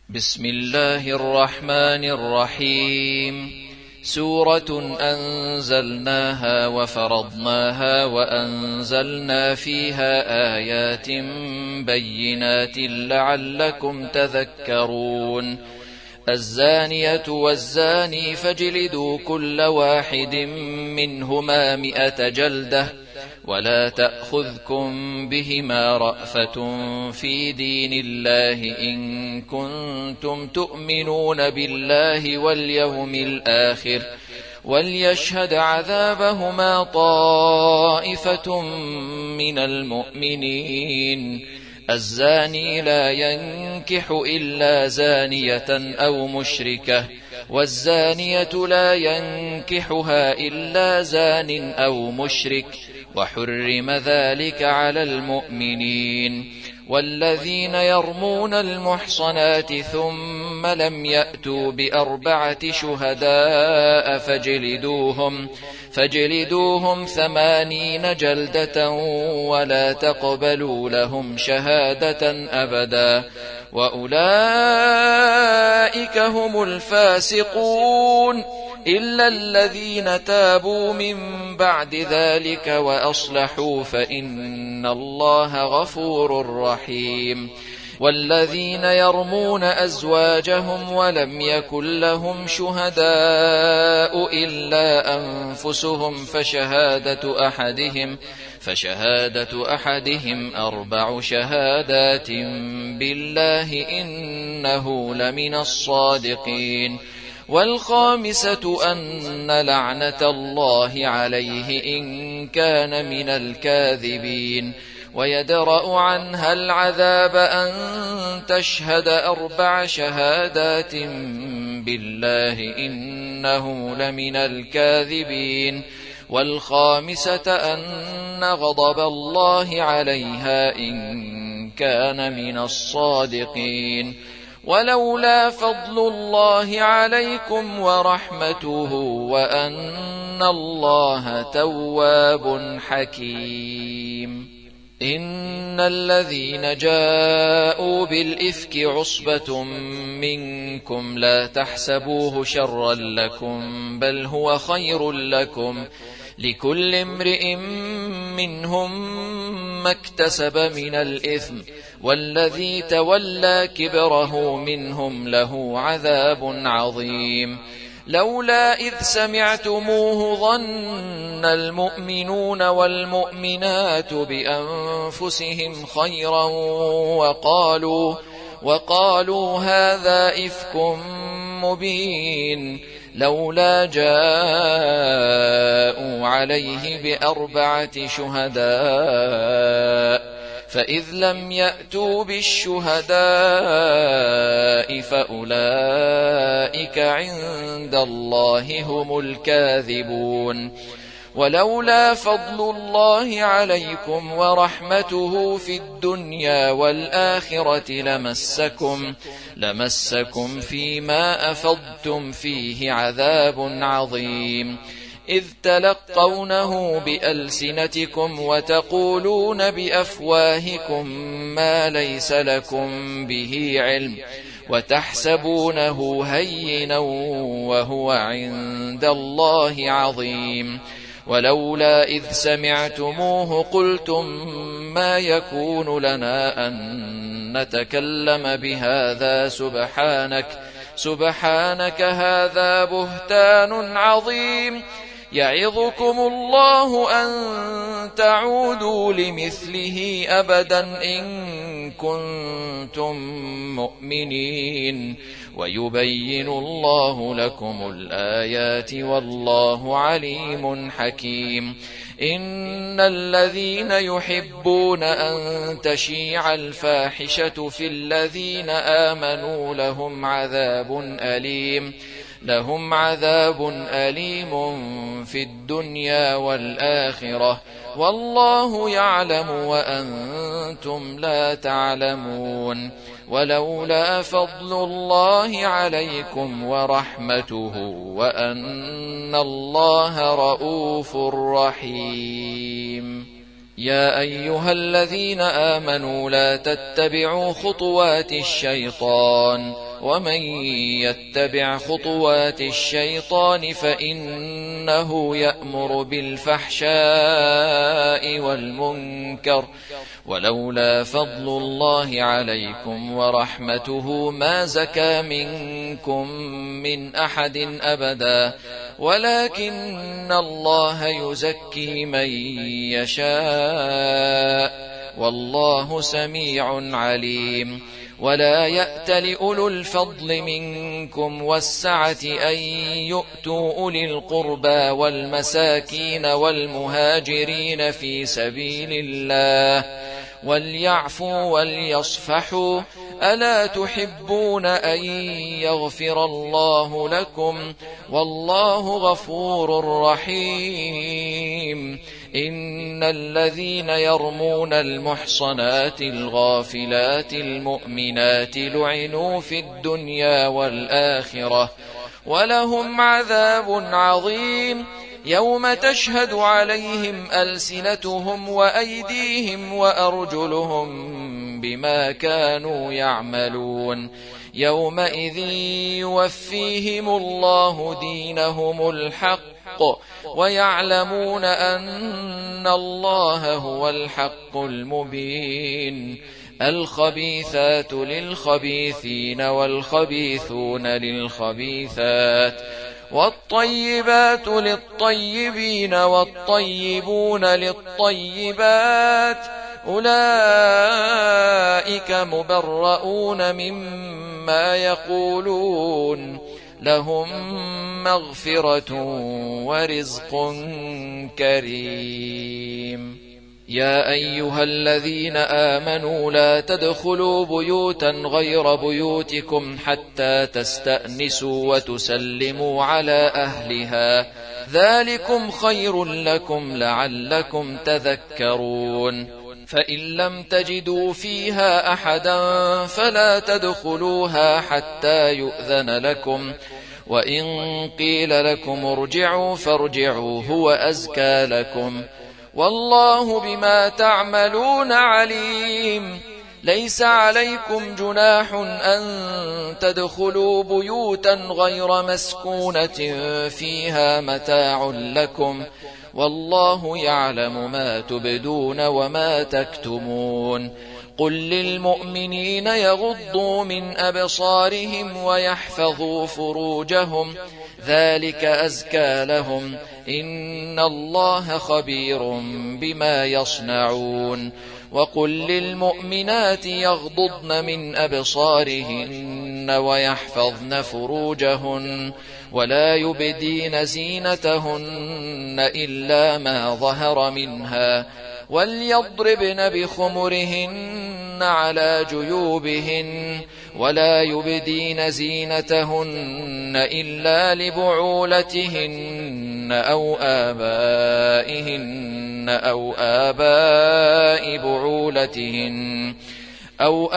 بسم الله الرحمن الرحيم. سورة أنزلناها وفرضناها وأنزلنا فيها آيات بينات لعلكم تذكرون. الزانية والزاني فاجلدوا كل واحد منهما 100 جلدة ولا تأخذكم بهما رأفة في دين الله إن كنتم تؤمنون بالله واليوم الآخر وليشهد عذابهما طائفة من المؤمنين. الزاني لا ينكح إلا زانية أو مشركة والزانية لا ينكحها إلا زان أو مشرك وحرم ذلك على المؤمنين. والذين يرمون المحصنات ثم لم يأتوا ب4 شهداء فاجلدوهم 80 جلدة ولا تقبلوا لهم شهادة أبدا وأولئك هم الفاسقون إلا الذين تابوا من بعد ذلك وأصلحوا فإن الله غفور رحيم. والذين يرمون أزواجهم ولم يكن لهم شهداء إلا أنفسهم فشهادة أحدهم 4 شهادات بالله إنه لمن الصادقين. والخامسة أن لعنة الله عليه إن كان من الكاذبين. ويدرأ عنها العذاب أن تشهد 4 شهادات بالله إنه لمن الكاذبين. والخامسة أن غضب الله عليها إن كان من الصادقين. ولولا فضل الله عليكم ورحمته وأن الله تواب حكيم. إن الذين جاءوا بالإفك عصبة منكم لا تحسبوه شرا لكم بل هو خير لكم لكل امرئ منهم ما اكتسب من الإثم والذي تولى كبره منهم له عذاب عظيم. لولا إذ سمعتموه ظن المؤمنون والمؤمنات بأنفسهم خيرا وقالوا هذا إفك مبين. لولا جاءوا عليه ب4 شهداء فإذ لم يأتوا بالشهداء فأولئك عند الله هم الكاذبون. ولولا فضل الله عليكم ورحمته في الدنيا والآخرة لمسكم فيما أفضتم فيه عذاب عظيم. إذ تلقونه بألسنتكم وتقولون بأفواهكم ما ليس لكم به علم وتحسبونه هينا وهو عند الله عظيم. ولولا إذ سمعتموه قلتم ما يكون لنا أن نتكلم بهذا سبحانك هذا بهتان عظيم. يعظكم الله أن تعودوا لمثله أبدا إن كنتم مؤمنين ويبين الله لكم الآيات والله عليم حكيم. إن الذين يحبون أن تشيع الفاحشة في الذين آمنوا لهم عذاب أليم في الدنيا والآخرة والله يعلم وأنتم لا تعلمون. ولولا فضل الله عليكم ورحمته وأن الله رؤوف رحيم. يا أيها الذين آمنوا لا تتبعوا خطوات الشيطان ومن يتبع خطوات الشيطان فإنه يأمر بالفحشاء والمنكر ولولا فضل الله عليكم ورحمته ما زكى منكم من أحد أبدا ولكن الله يزكي من يشاء والله سميع عليم ولا يأتل أولو الفضل منكم والسعة أن يؤتوا أولي القربى والمساكين والمهاجرين في سبيل الله وليعفوا وليصفحوا ألا تحبون أن يغفر الله لكم والله غفور رحيم إن الذين يرمون المحصنات الغافلات المؤمنات لعنوا في الدنيا والآخرة ولهم عذاب عظيم يوم تشهد عليهم ألسنتهم وأيديهم وأرجلهم بما كانوا يعملون يومئذ يوفيهم الله دينهم الحق ويعلمون أن الله هو الحق المبين الخبيثات للخبيثين والخبيثون للخبيثات والطيبات للطيبين والطيبون للطيبات أولئك مبرؤون مما يقولون لهم مغفرة ورزق كريم يا أيها الذين آمنوا لا تدخلوا بيوتا غير بيوتكم حتى تستأنسوا وتسلموا على أهلها ذلكم خير لكم لعلكم تذكرون فإن لم تجدوا فيها أحدا فلا تدخلوها حتى يؤذن لكم وإن قيل لكم ارجعوا فارجعوا هو أزكى لكم والله بما تعملون عليم ليس عليكم جناح أن تدخلوا بيوتا غير مسكونة فيها متاع لكم والله يعلم ما تبدون وما تكتمون قل للمؤمنين يغضوا من أبصارهم ويحفظوا فروجهم ذلك أزكى لهم إن الله خبير بما يصنعون وقل للمؤمنات يغضضن من أبصارهن ويحفظن فروجهن ولا يبدين زينتهن إلا ما ظهر منها وليضربن بخمرهن على جيوبهن ولا يبدين زينتهن إلا لبعولتهن أو آبائهن أو آباء بعولتهن أو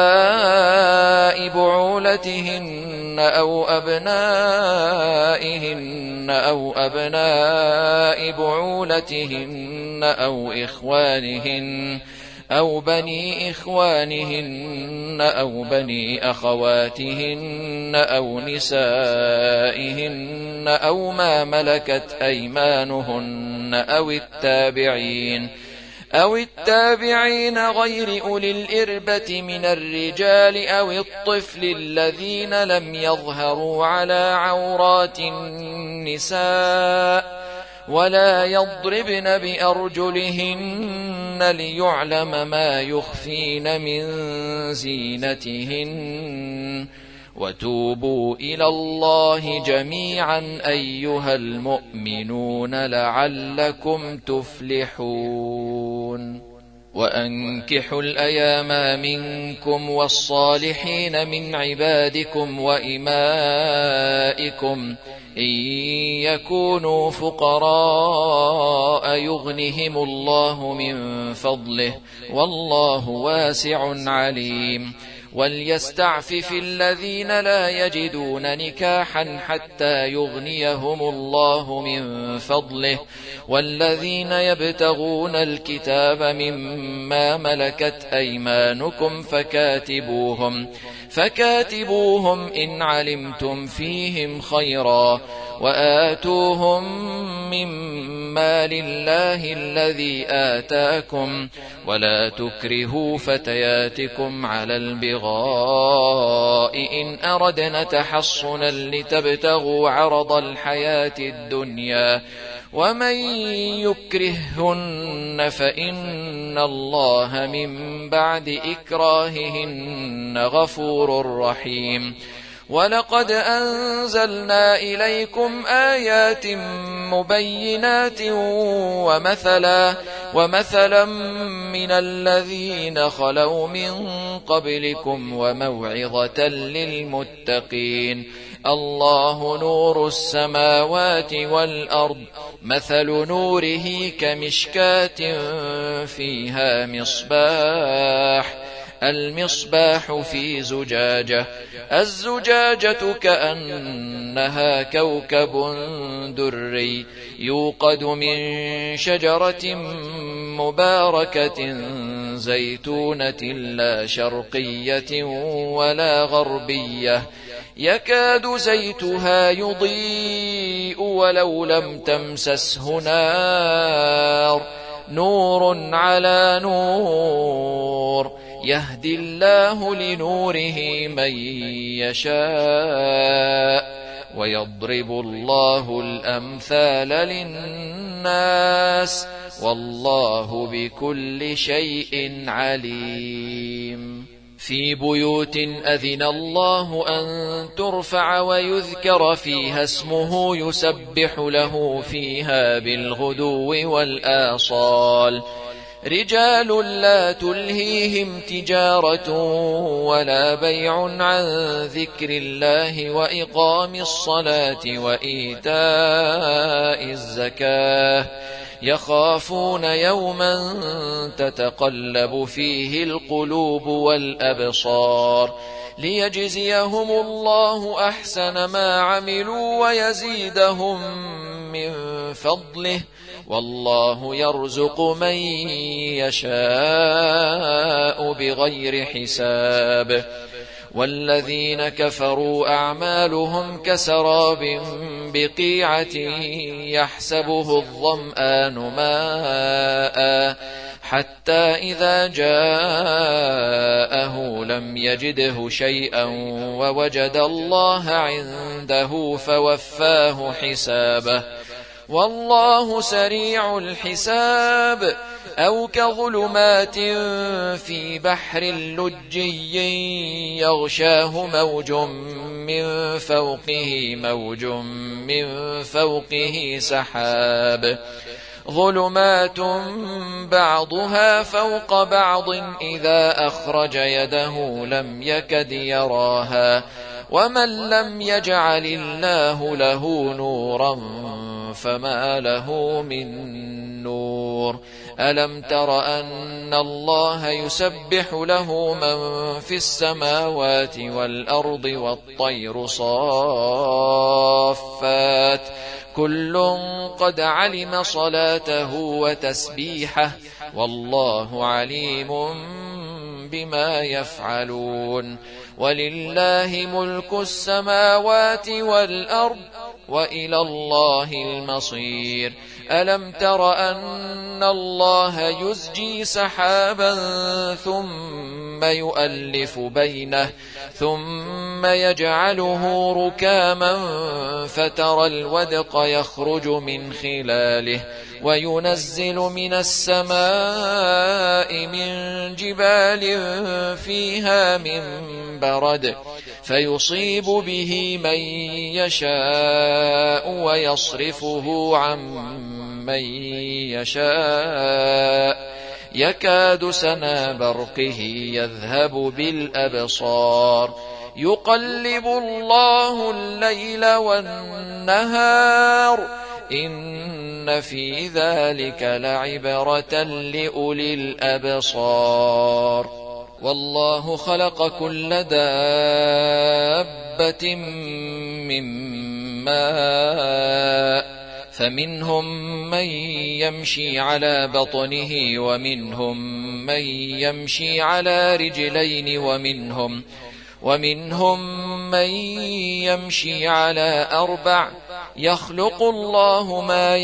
أبنائهن أو أبناء بعولتهن أو إخوانهن أو بني إخوانهن أو بني أخواتهن أو نسائهن أو ما ملكت أيمانهن أو التابعين غير أولي الإربة من الرجال أو الطفل الذين لم يظهروا على عورات النساء ولا يضربن بأرجلهن ليعلم ما يخفين من زينتهن وتوبوا إلى الله جميعا أيها المؤمنون لعلكم تفلحون وأنكحوا الأيام منكم والصالحين من عبادكم وإمائكم إن يكونوا فقراء يغنهم الله من فضله والله واسع عليم وليستعفف الذين لا يجدون نكاحا حتى يغنيهم الله من فضله والذين يبتغون الكتاب مما ملكت أيمانكم فكاتبوهم إن علمتم فيهم خيرا وآتوهم مما لله الذي آتاكم ولا تكرهوا فتياتكم على البغاء إن أردنا تحصنا لتبتغوا عرض الحياة الدنيا ومن يكرههن فإن الله من بعد إكراههن غفور رحيم. ولقد أنزلنا إليكم آيات مبينات ومثلا من الذين خلوا من قبلكم وموعظة للمتقين. الله نور السماوات والأرض مثل نوره كمشكاة فيها المصباح في زجاجة الزجاجة كأنها كوكب دري يوقد من شجرة مباركة زيتونة لا شرقية ولا غربية يكاد زيتها يضيء ولو لم تمسسه نار نور على نور يهدي الله لنوره من يشاء ويضرب الله الأمثال للناس والله بكل شيء عليم. في بيوت أذن الله أن ترفع ويذكر فيها اسمه يسبح له فيها بالغدو والآصال رجال لا تلهيهم تجارة ولا بيع عن ذكر الله وإقام الصلاة وإيتاء الزكاة يخافون يوما تتقلب فيه القلوب والأبصار ليجزيهم الله أحسن ما عملوا ويزيدهم من فضله والله يرزق من يشاء بغير حساب. والذين كفروا أعمالهم كسراب بقيعة يحسبه الظمآن ماء حتى إذا جاءه لم يجده شيئا ووجد الله عنده فوفاه حسابه والله سريع الحساب. أو كظلمات في بحر لجي يغشاه موج من فوقه سحاب ظلمات بعضها فوق بعض إذا أخرج يده لم يكد يراها ومن لم يجعل الله له نورا فما له من نور. ألم تر أن الله يسبح له من في السماوات والأرض والطير صافات كل قد علم صلاته وتسبيحه والله عليم بما يفعلون. ولله ملك السماوات والأرض وإلى الله المصير. ألم تر أن الله يزجي سحابا ثم يؤلف بينه ثم يجعله ركاما فترى الودق يخرج من خلاله وينزل من السماء من جبال فيها من برد فيصيب به من يشاء ويصرفه عن من يشاء يكاد سنا برقه يذهب بالأبصار يقلب الله الليل والنهار إن في ذلك لعبرة لأولي الأبصار. والله خلق كل دابة من ماء فمنهم من يمشي على بطنه ومنهم من يمشي على رجلين ومنهم من يمشي على 4 يخلق الله ما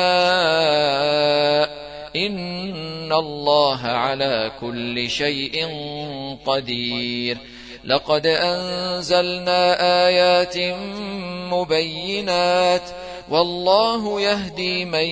يشاء إن الله على كل شيء قدير لقد أنزلنا آيات مبينات والله يهدي من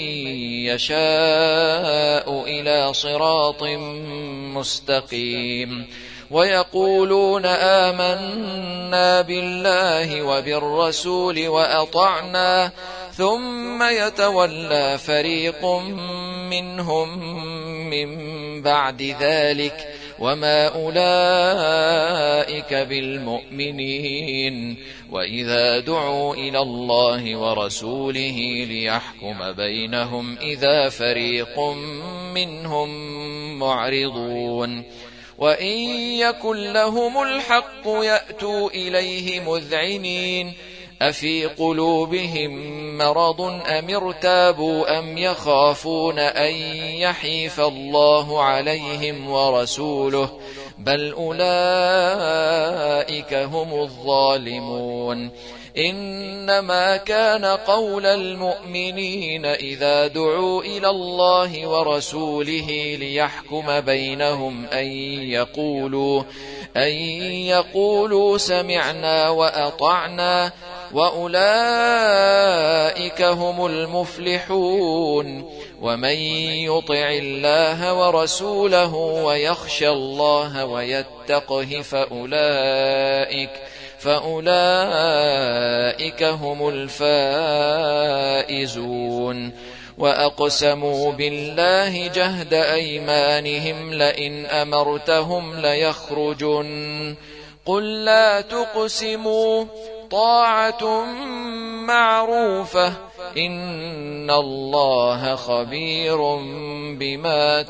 يشاء إلى صراط مستقيم ويقولون آمنا بالله وبالرسول وأطعنا ثم يتولى فريق منهم من بعد ذلك وما أولئك بالمؤمنين وإذا دعوا إلى الله ورسوله ليحكم بينهم إذا فريق منهم معرضون وإن يكن لهم الحق يأتوا إليه مذعنين أفي قلوبهم مرض أم ارتابوا أم يخافون أن يحيف الله عليهم ورسوله بل أولئك هم الظالمون إنما كان قول المؤمنين إذا دعوا إلى الله ورسوله ليحكم بينهم أن يقولوا سمعنا وأطعنا وأولئك هم المفلحون ومن يطع الله ورسوله ويخشى الله ويتقه فأولئك هم الفائزون وأقسموا بالله جهد أيمانهم لئن أمرتهم ليخرجن قل لا تقسموا طاعة معروفة إن الله خبير بما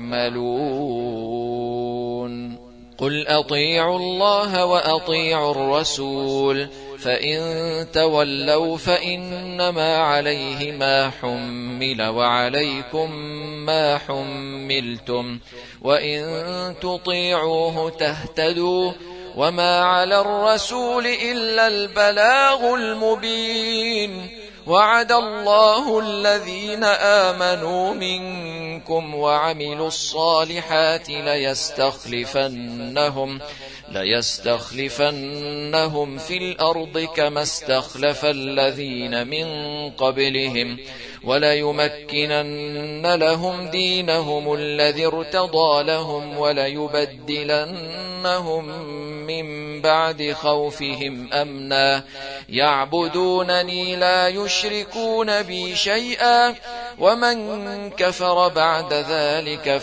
تعملون قل أطيعوا الله وأطيعوا الرسول فإن تولوا فإنما عليه ما حمل وعليكم ما حملتم وإن تطيعوه تهتدوا وما على الرسول إلا البلاغ المبين وعد الله الذين آمنوا منكم وعملوا الصالحات ليستخلفنهم في الأرض كما استخلف الذين من قبلهم وليمكنن لهم دينهم الذي ارتضى لهم وليبدلنهم من بعد خوفهم أمنا يعبدونني لا يشركون بي شيئا ومن كفر بعد ذلك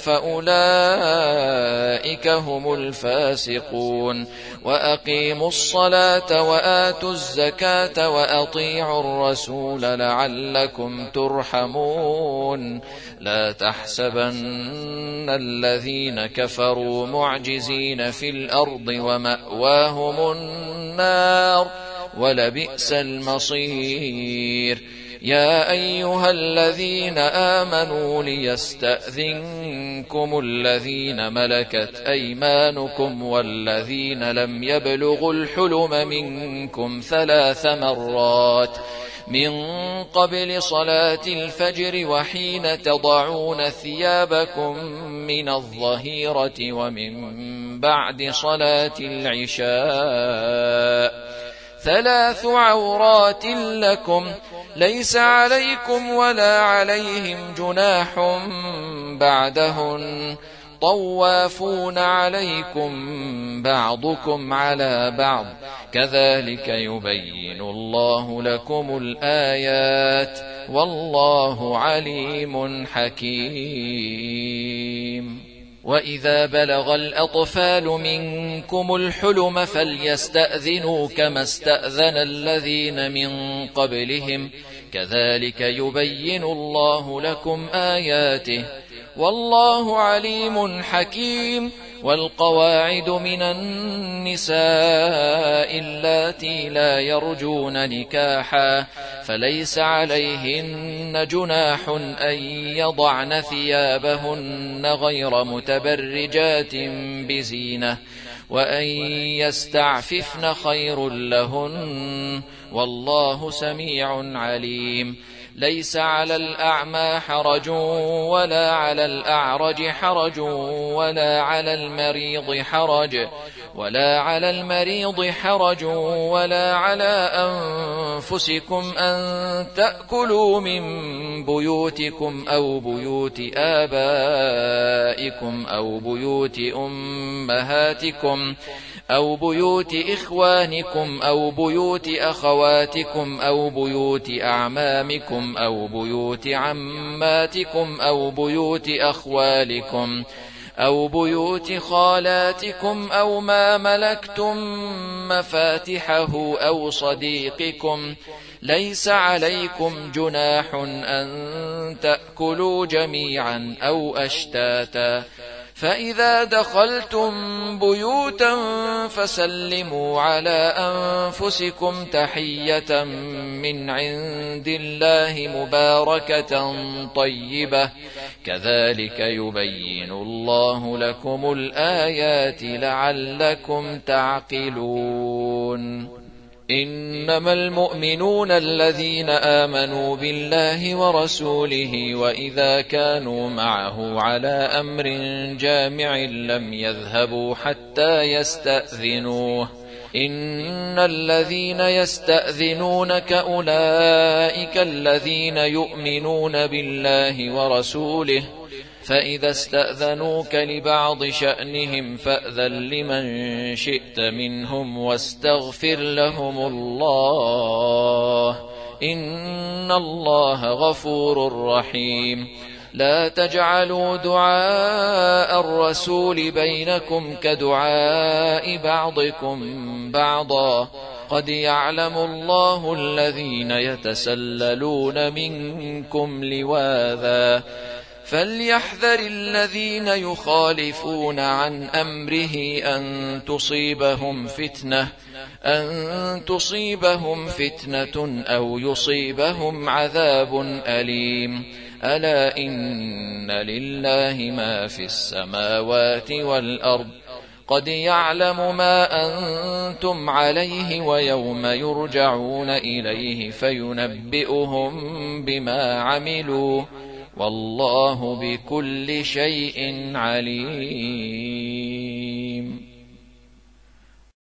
فأولئك هم الفاسقون وأقيموا الصلاة وآتوا الزكاة وأطيعوا الرسول لعلكم ترحمون لا تحسبن الذين كفروا معجزين في الأرض ومأواهم النار ولبئس المصير يا أيها الذين آمنوا ليستأذنكم الذين ملكت أيمانكم والذين لم يبلغوا الحلم منكم 3 مرات من قبل صلاة الفجر وحين تضعون ثيابكم من الظهيرة ومن بعد صلاة العشاء 3 عورات لكم ليس عليكم ولا عليهم جناح بعدهن طوافون عليكم بعضكم على بعض كذلك يبين الله لكم الآيات والله عليم حكيم وإذا بلغ الأطفال منكم الحلم فليستأذنوا كما استأذن الذين من قبلهم كذلك يبين الله لكم آياته والله عليم حكيم والقواعد من النساء اللاتي لا يرجون نكاحا فليس عليهن جناح أن يضعن ثيابهن غير متبرجات بزينة وأن يستعففن خير لهن والله سميع عليم. ليس على الأعمى حرج ولا على الأعرج حرج ولا على المريض حرج ولا على أنفسكم أن تأكلوا من بيوتكم أو بيوت آبائكم أو بيوت أمهاتكم أو بيوت إخوانكم أو بيوت أخواتكم أو بيوت أعمامكم أو بيوت عماتكم أو بيوت أخوالكم أو بيوت خالاتكم أو ما ملكتم مفاتحه أو صديقكم. ليس عليكم جناح أن تأكلوا جميعا أو أشتاتا. فإذا دخلتم بيوتا فسلموا على أنفسكم تحية من عند الله مباركة طيبة كذلك يبين الله لكم الآيات لعلكم تعقلون. إنما المؤمنون الذين آمنوا بالله ورسوله وإذا كانوا معه على أمر جامع لم يذهبوا حتى يستأذنوه. إن الذين يستأذنونك أولئك الذين يؤمنون بالله ورسوله فإذا استأذنوك لبعض شأنهم فأذن لمن شئت منهم واستغفر لهم الله إن الله غفور رحيم. لا تجعلوا دعاء الرسول بينكم كدعاء بعضكم بعضا قد يعلم الله الذين يتسللون منكم لواذا فليحذر الذين يخالفون عن أمره أن تصيبهم فتنة أو يصيبهم عذاب أليم. ألا إن لله ما في السماوات والأرض قد يعلم ما أنتم عليه ويوم يرجعون إليه فينبئهم بما عملوا والله بكل شيء عليم.